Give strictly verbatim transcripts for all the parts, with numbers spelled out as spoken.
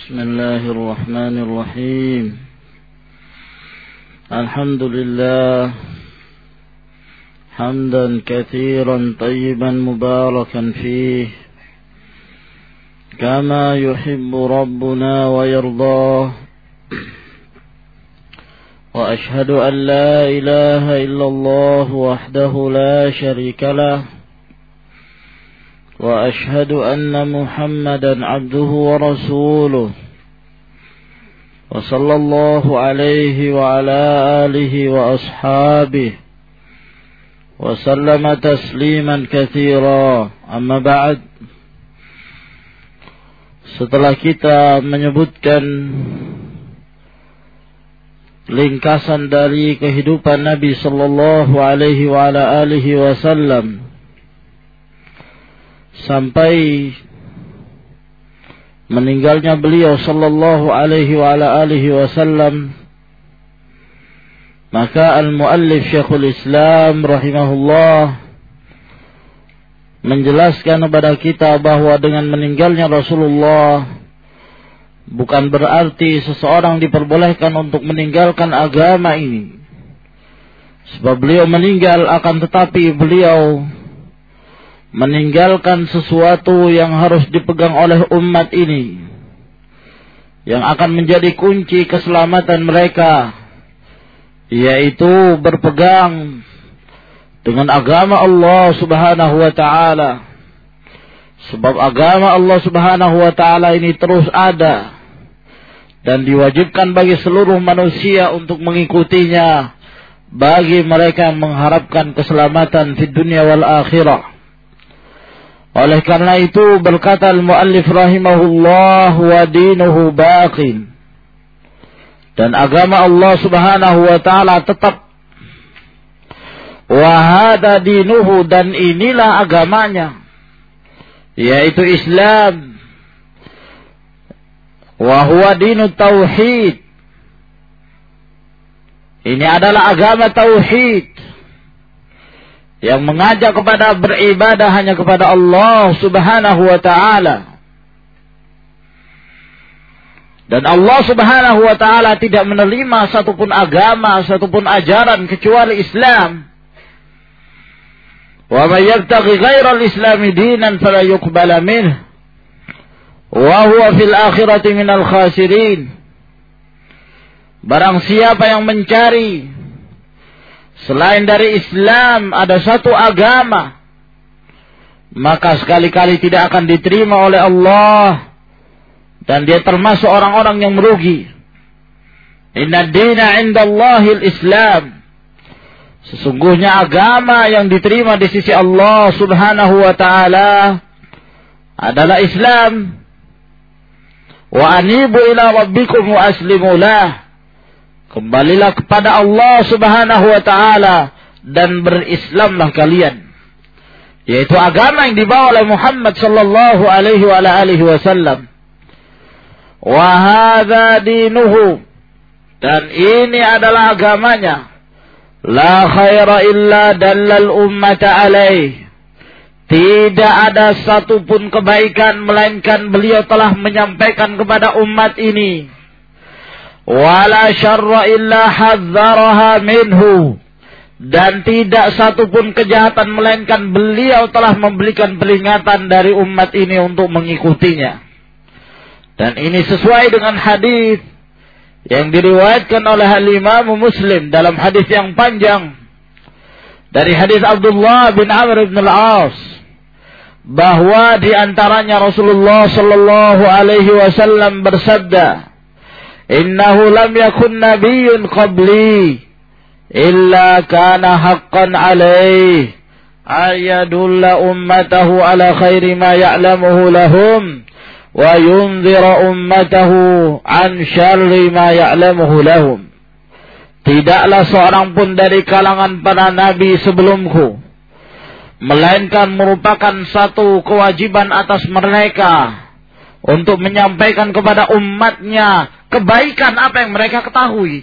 بسم الله الرحمن الرحيم الحمد لله حمدا كثيرا طيبا مباركا فيه كما يحب ربنا ويرضاه وأشهد أن لا إله إلا الله وحده لا شريك له وأشهد أن محمدا عبده ورسوله وصلى الله عليه وعلى آله وأصحابه وسلم تسليما كثيرا. أما بعد, setelah kita menyebutkan ringkasan dari kehidupan Nabi sallallahu alaihi wa ala alihi wasallam sampai meninggalnya beliau sallallahu alaihi wa ala alihi wasallam, maka al-muallif Syekhul Islam rahimahullah menjelaskan kepada kita bahwa dengan meninggalnya Rasulullah bukan berarti seseorang diperbolehkan untuk meninggalkan agama ini. Sebab beliau meninggal, akan tetapi beliau meninggalkan sesuatu yang harus dipegang oleh umat ini, yang akan menjadi kunci keselamatan mereka, yaitu berpegang dengan agama Allah subhanahu wa ta'ala. Sebab agama Allah subhanahu wa ta'ala ini terus ada dan diwajibkan bagi seluruh manusia untuk mengikutinya, bagi mereka yang mengharapkan keselamatan di dunia wal akhirah. Oleh karena itu berkata al-muallif rahimahullah, wa dinuhu baqin, dan agama Allah subhanahu wa ta'ala tetap. Wa hada dinuhu, dan inilah agamanya, yaitu Islam. Wa huwa dinu tauhid, ini adalah agama tauhid yang mengajak kepada beribadah hanya kepada Allah subhanahu wa ta'ala. Dan Allah subhanahu wa ta'ala tidak menerima satupun agama, satupun ajaran kecuali Islam. Wa man yabtaghi ghayra al-islami dinan fala yuqbala minhu wa huwa fil akhirati minal khasirin. Barang siapa yang mencari selain dari Islam ada satu agama, maka sekali-kali tidak akan diterima oleh Allah, dan dia termasuk orang-orang yang merugi. Inna dina indallahil Islam, sesungguhnya agama yang diterima di sisi Allah subhanahu wa ta'ala adalah Islam. Wa anibu ila rabbikum wa aslimu lah, kembalilah kepada Allah subhanahu wa ta'ala dan berislamlah kalian, yaitu agama yang dibawa oleh Muhammad sallallahu alaihi wa alihi wasallam. Wa hadha dinuhu, dan ini adalah agamanya. La khaira illa dallal ummata alaih, tidak ada satupun kebaikan melainkan beliau telah menyampaikan kepada umat ini. Wala syarra illa hadzaraha minhu, dan tidak satupun kejahatan melainkan beliau telah memberikan peringatan dari umat ini untuk mengikutinya. Dan ini sesuai dengan hadis yang diriwayatkan oleh al-Imam Muslim dalam hadis yang panjang dari hadis Abdullah bin Amr bin al-As, bahwa di antaranya Rasulullah sallallahu alaihi wasallam bersabda, innahu lam yakun nabiyyun qabli illa kana haqqan alaih ayadulla ummatahu ala khairi ma ya'lamuhu lahum wa yunzira ummatahu an syarri ma ya'lamuhu lahum. Tidaklah seorang pun dari kalangan para nabi sebelumku, melainkan merupakan satu kewajiban atas mereka untuk menyampaikan kepada umatnya kebaikan apa yang mereka ketahui.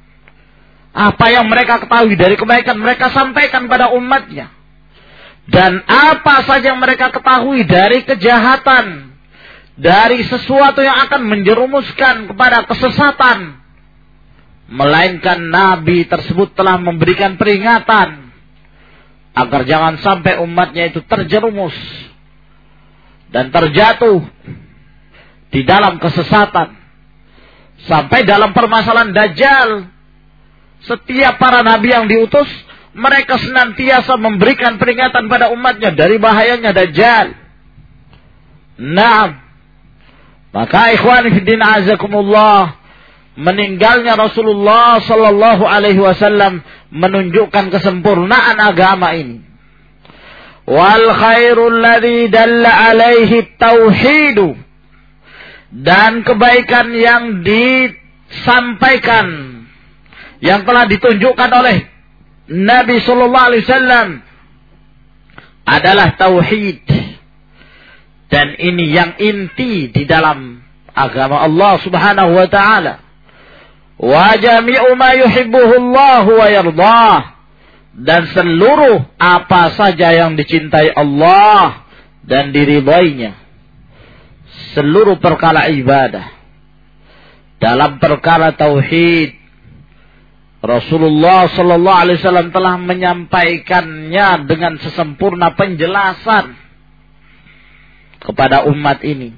Apa yang mereka ketahui dari kebaikan mereka sampaikan pada umatnya. Dan apa saja yang mereka ketahui dari kejahatan, dari sesuatu yang akan menjerumuskan kepada kesesatan, melainkan Nabi tersebut telah memberikan peringatan agar jangan sampai umatnya itu terjerumus dan terjatuh di dalam kesesatan. Sampai dalam permasalahan Dajjal, setiap para nabi yang diutus, mereka senantiasa memberikan peringatan pada umatnya dari bahayanya Dajjal. Nah, maka ikhwan fillah azakumullah, meninggalnya Rasulullah sallallahu alaihi wasallam menunjukkan kesempurnaan agama ini. Wal khairul ladzi dalla alaihi tauhid, dan kebaikan yang disampaikan, yang telah ditunjukkan oleh Nabi sallallahu alaihi wasallam adalah tauhid. Dan ini yang inti di dalam agama Allah Subhanahu wa taala. Wa jami'u ma yuhibbuhu Allah wa yardah, dan seluruh apa saja yang dicintai Allah dan diridainya, seluruh perkara ibadah. Dalam perkara tauhid, Rasulullah sallallahu alaihi wasallam telah menyampaikannya dengan sesempurna penjelasan kepada umat ini,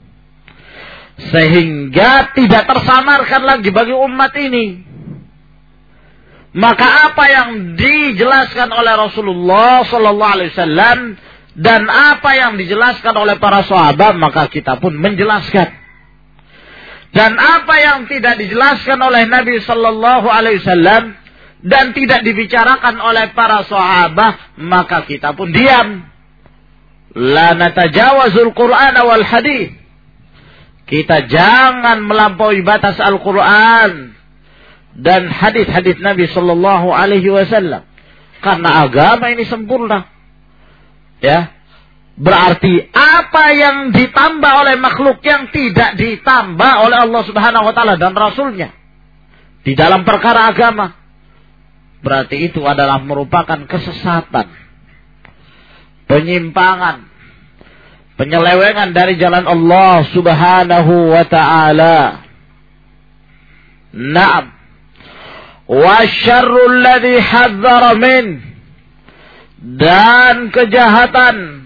sehingga tidak tersamarkan lagi bagi umat ini. Maka apa yang dijelaskan oleh Rasulullah sallallahu alaihi wasallam dan apa yang dijelaskan oleh para sahabat, maka kita pun menjelaskan. Dan apa yang tidak dijelaskan oleh Nabi sallallahu alaihi wasallam dan tidak dibicarakan oleh para sahabat, maka kita pun diam. La natajawazul Qur'an wal hadits. Kita jangan melampaui batas Al-Quran dan hadis-hadis Nabi sallallahu alaihi wasallam, karena agama ini sempurna. Ya. Berarti apa yang ditambah oleh makhluk yang tidak ditambah oleh Allah Subhanahu wa taala dan Rasulnya di dalam perkara agama, berarti itu adalah merupakan kesesatan, penyimpangan, penyelewengan dari jalan Allah Subhanahu wa ta'ala. Naam. Wa syarrul ladzi hadzara min, dan kejahatan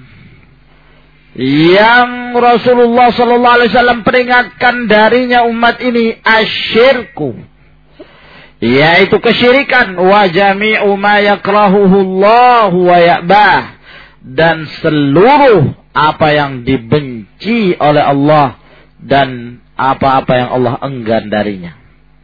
yang Rasulullah sallallahu alaihi wasallam peringatkan darinya umat ini, asyirku, yaitu kesyirikan, wa jami'u ma yakrahuhu Allah wa ya'bah, dan seluruh apa yang dibenci oleh Allah dan apa-apa yang Allah enggan darinya.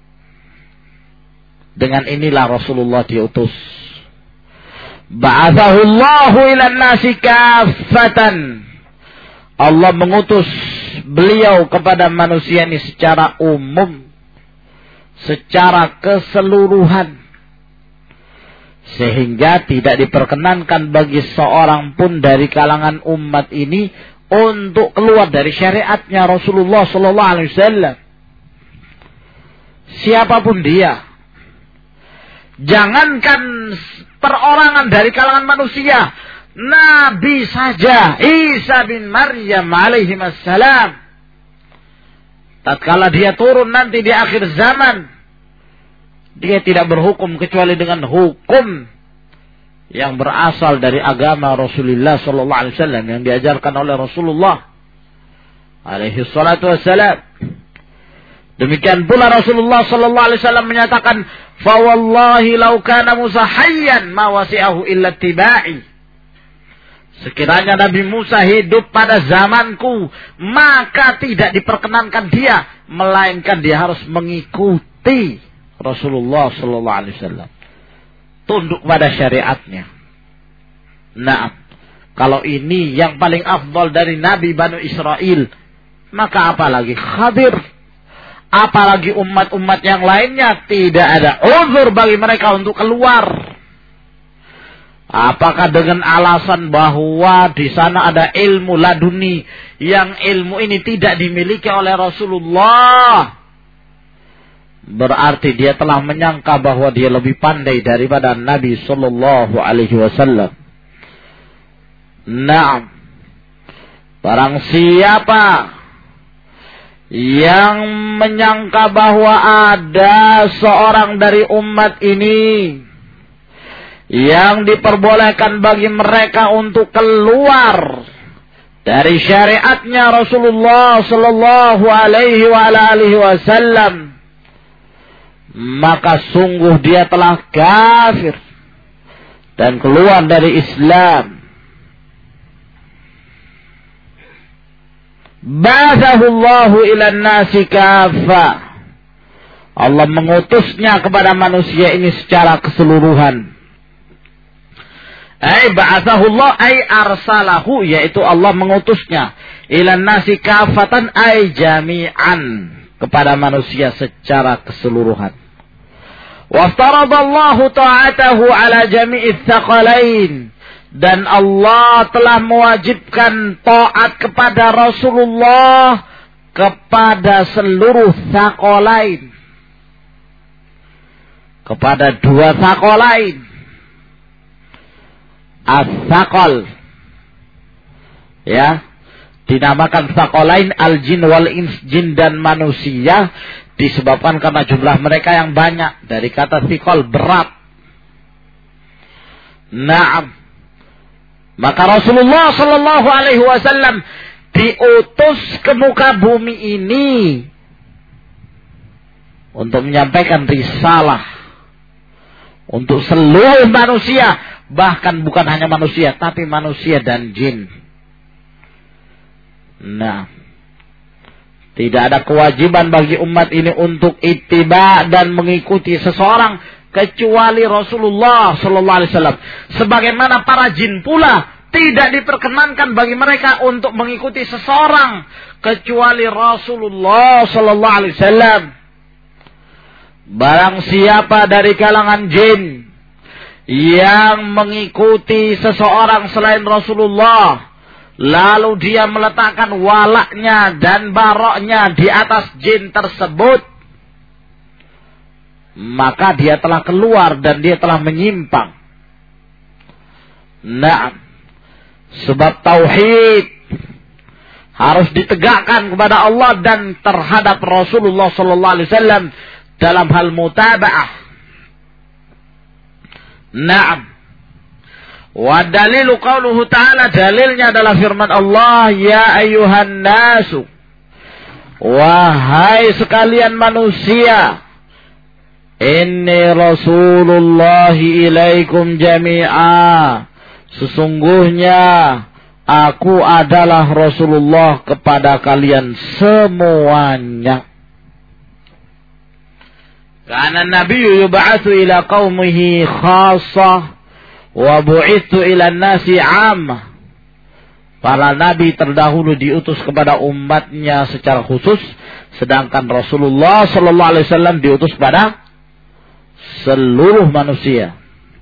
Dengan inilah Rasulullah diutus. Ba'athahullahu ilan nasi kaffatan. Allah mengutus beliau kepada manusia ini secara umum, secara keseluruhan, sehingga tidak diperkenankan bagi seorang pun dari kalangan umat ini untuk keluar dari syariatnya Rasulullah sallallahu alaihi wasallam. Siapapun dia, jangankan perorangan dari kalangan manusia, Nabi saja, Isa bin Maryam alaihi wassalam, tatkala dia turun nanti di akhir zaman, dia tidak berhukum kecuali dengan hukum yang berasal dari agama Rasulullah sallallahu alaihi wasallam, yang diajarkan oleh Rasulullah alaihi salatu wassalam. Demikian pula Rasulullah sallallahu alaihi wasallam menyatakan, "Fa wallahi law kana Musa hayyan ma wasi'ahu illa tibai." Sekiranya Nabi Musa hidup pada zamanku, maka tidak diperkenankan dia, melainkan dia harus mengikuti Rasulullah sallallahu alaihi wasallam, tunduk pada syariatnya. Nah, kalau ini yang paling afdal dari Nabi Bani Israel, maka apalagi Khadir, apalagi umat-umat yang lainnya, tidak ada uzur bagi mereka untuk keluar. Apakah dengan alasan bahwa di sana ada ilmu laduni yang ilmu ini tidak dimiliki oleh Rasulullah, berarti dia telah menyangka bahwa dia lebih pandai daripada Nabi sallallahu alaihi wasallam. Naam. Barang siapa yang menyangka bahwa ada seorang dari umat ini yang diperbolehkan bagi mereka untuk keluar dari syariatnya Rasulullah sallallahu alaihi wa alihi wasallam, maka sungguh dia telah kafir dan keluar dari Islam. Ba'athahullahu ilan nasi kaffa. Allah mengutusnya kepada manusia ini secara keseluruhan. Ai ba'athahullah ai arsalahu, yaitu Allah mengutusnya ilan nasi kaffatan ai jami'an, kepada manusia secara keseluruhan. Waftaradallahu ta'atahu ala jami'ith thaqalain, dan Allah telah mewajibkan taat kepada Rasulullah kepada seluruh thaqalain, kepada dua thaqalain. As-thaqal, ya, dinamakan thaqalain al-jin wal ins, jin dan manusia, disebabkan karena jumlah mereka yang banyak, dari kata thiqal, berat. Naam. Maka Rasulullah sallallahu alaihi wasallam diutus ke muka bumi ini untuk menyampaikan risalah untuk seluruh manusia, bahkan bukan hanya manusia, tapi manusia dan jin. Nah, tidak ada kewajiban bagi umat ini untuk ittiba dan mengikuti seseorang kecuali Rasulullah sallallahu alaihi wasallam. Sebagaimana para jin pula tidak diperkenankan bagi mereka untuk mengikuti seseorang kecuali Rasulullah sallallahu alaihi wasallam. Barang siapa dari kalangan jin yang mengikuti seseorang selain Rasulullah, lalu dia meletakkan walaknya dan baroknya di atas jin tersebut, maka dia telah keluar dan dia telah menyimpang. Nah, sebab tauhid harus ditegakkan kepada Allah dan terhadap Rasulullah sallallahu alaihi wasallam dalam hal mutaba'ah. Naam. Wa dalilu qauluhu ta'ala, dalilnya adalah firman Allah, ya ayyuhan nasu, wahai sekalian manusia, inni rasulullahi ilaikum jami'a, sesungguhnya aku adalah Rasulullah kepada kalian semuanya. Karena Nabi yub'atsu ila qaumihi khassah wa bu'itsu ila nasi 'ammah. Para nabi terdahulu diutus kepada umatnya secara khusus, sedangkan Rasulullah sallallahu alaihi wasallam diutus pada seluruh manusia.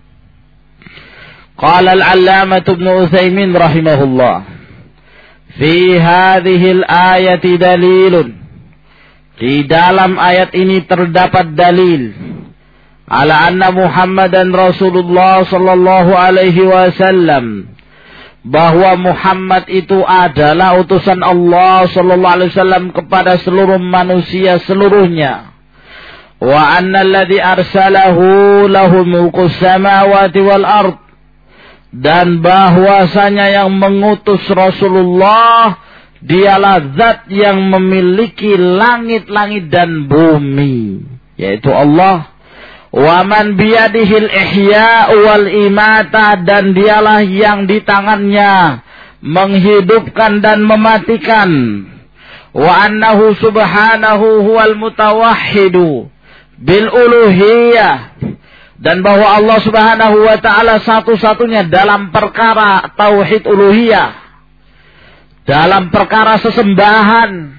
Qala al-'allamah Ibnu Utsaimin rahimahullah, fi hadhihi al-ayati dalilun, di dalam ayat ini terdapat dalil ala anna Muhammadan Rasulullah sallallahu alaihi wasallam, bahwa Muhammad itu adalah utusan Allah sallallahu alaihi wasallam kepada seluruh manusia seluruhnya. Wa anna alladhi arsalahu lahu mulkus samawati wal ard, dan bahwasanya yang mengutus Rasulullah dialah zat yang memiliki langit-langit dan bumi, yaitu Allah. Wa man biyadihil ihya wal imata, dan dialah yang di tangannya menghidupkan dan mematikan. Wa annahu subhanahu huwal mutawahhidu bil uluhiyah, dan bahwa Allah subhanahu wa ta'ala satu-satunya dalam perkara tauhid uluhiyah, dalam perkara sesembahan,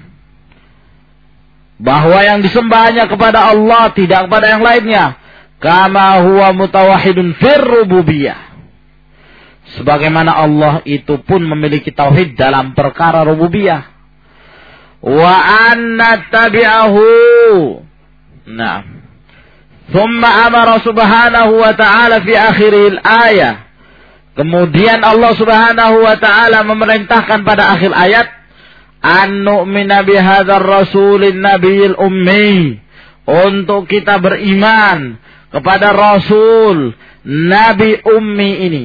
bahwa yang disembahnya kepada Allah, tidak kepada yang lainnya. Kama huwa mutawahhidun fir rububiyah, sebagaimana Allah itu pun memiliki tauhid dalam perkara rububiyah. Wa anna tabi'ahu, nah, thumma amara subhanahu wa ta'ala fi akhiril ayah, kemudian Allah subhanahu wa ta'ala memerintahkan pada akhir ayat, an nu'mina bihadzal rasulin nabiyil ummi, untuk kita beriman kepada Rasul Nabi Ummi ini.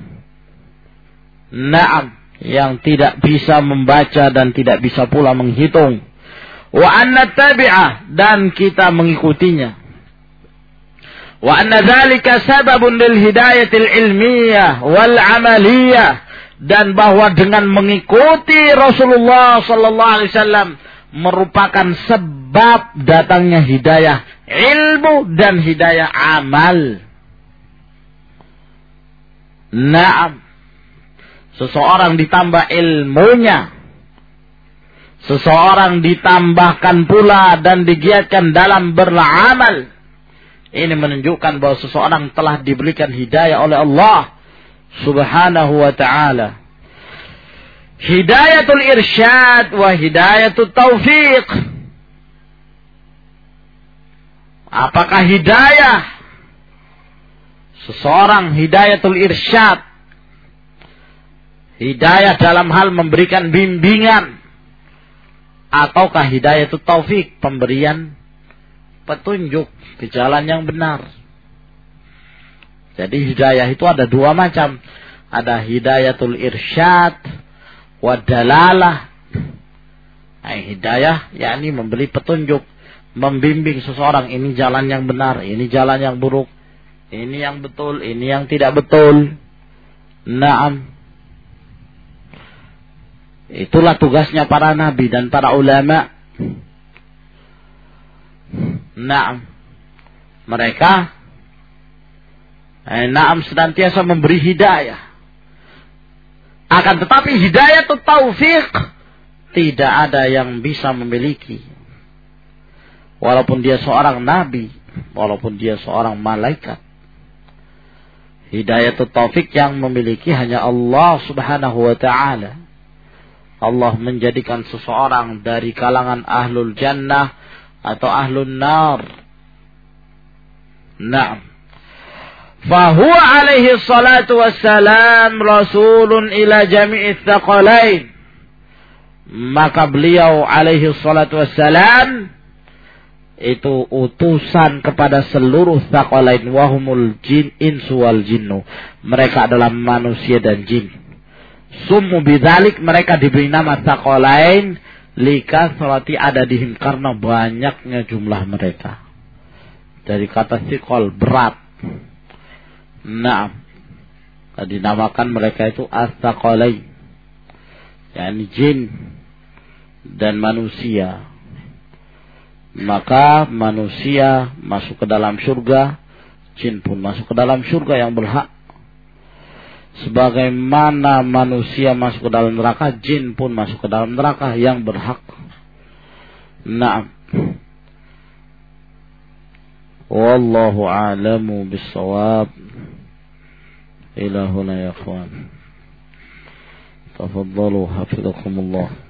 Naam, yang tidak bisa membaca dan tidak bisa pula menghitung. Wa anna tabi'ah, dan kita mengikutinya. Wa anna dzalika sababun lil hidayatil ilmiyah wal amaliyah, dan bahwa dengan mengikuti Rasulullah sallallahu alaihi wasallam merupakan sebab datangnya hidayah ilmu dan hidayah amal. Naam, seseorang ditambah ilmunya, seseorang ditambahkan pula dan digiatkan dalam beramal. Ini menunjukkan bahwa seseorang telah diberikan hidayah oleh Allah Subhanahu wa ta'ala. Hidayatul irsyad wa hidayatul taufiq. Apakah hidayah seseorang hidayatul irsyad, hidayah dalam hal memberikan bimbingan, ataukah hidayatul taufik, pemberian petunjuk ke jalan yang benar? Jadi hidayah itu ada dua macam. Ada hidayatul irsyad wa dalalah. Nah, hidayah yakni memberi petunjuk, membimbing seseorang, ini jalan yang benar, ini jalan yang buruk, ini yang betul, ini yang tidak betul. Naam. Itulah tugasnya para nabi dan para ulama. Naam. Mereka Eh, naam senantiasa memberi hidayah. Akan tetapi hidayah itu taufik tidak ada yang bisa memiliki. Walaupun dia seorang nabi, walaupun dia seorang malaikat. Hidayah itu taufik yang memiliki hanya Allah Subhanahu wa ta'ala. Allah menjadikan seseorang dari kalangan ahlul jannah atau ahlul nar. Naam. Fahuwa alaihi salatu wassalam rasulun ila jami'i tsaqalain. Maka beliau alaihi salatu wassalam itu utusan kepada seluruh tsaqalain, wahumul jin insu wal jinnu. Mereka adalah manusia dan jin. Summu bidzalik, mereka diberi nama tsaqalain likathrati adadihim, karena banyaknya jumlah mereka. Dari kata thiqal, berat. Nah, dinamakan mereka itu as-tsaqalain, yakni jin dan manusia. Maka manusia masuk ke dalam surga, jin pun masuk ke dalam surga yang berhak. Sebagaimana manusia masuk ke dalam neraka, jin pun masuk ke dalam neraka yang berhak. Nah, wallahu a'lamu bis-shawab. إلى هنا يا أخوان، تفضلوا حفظكم الله.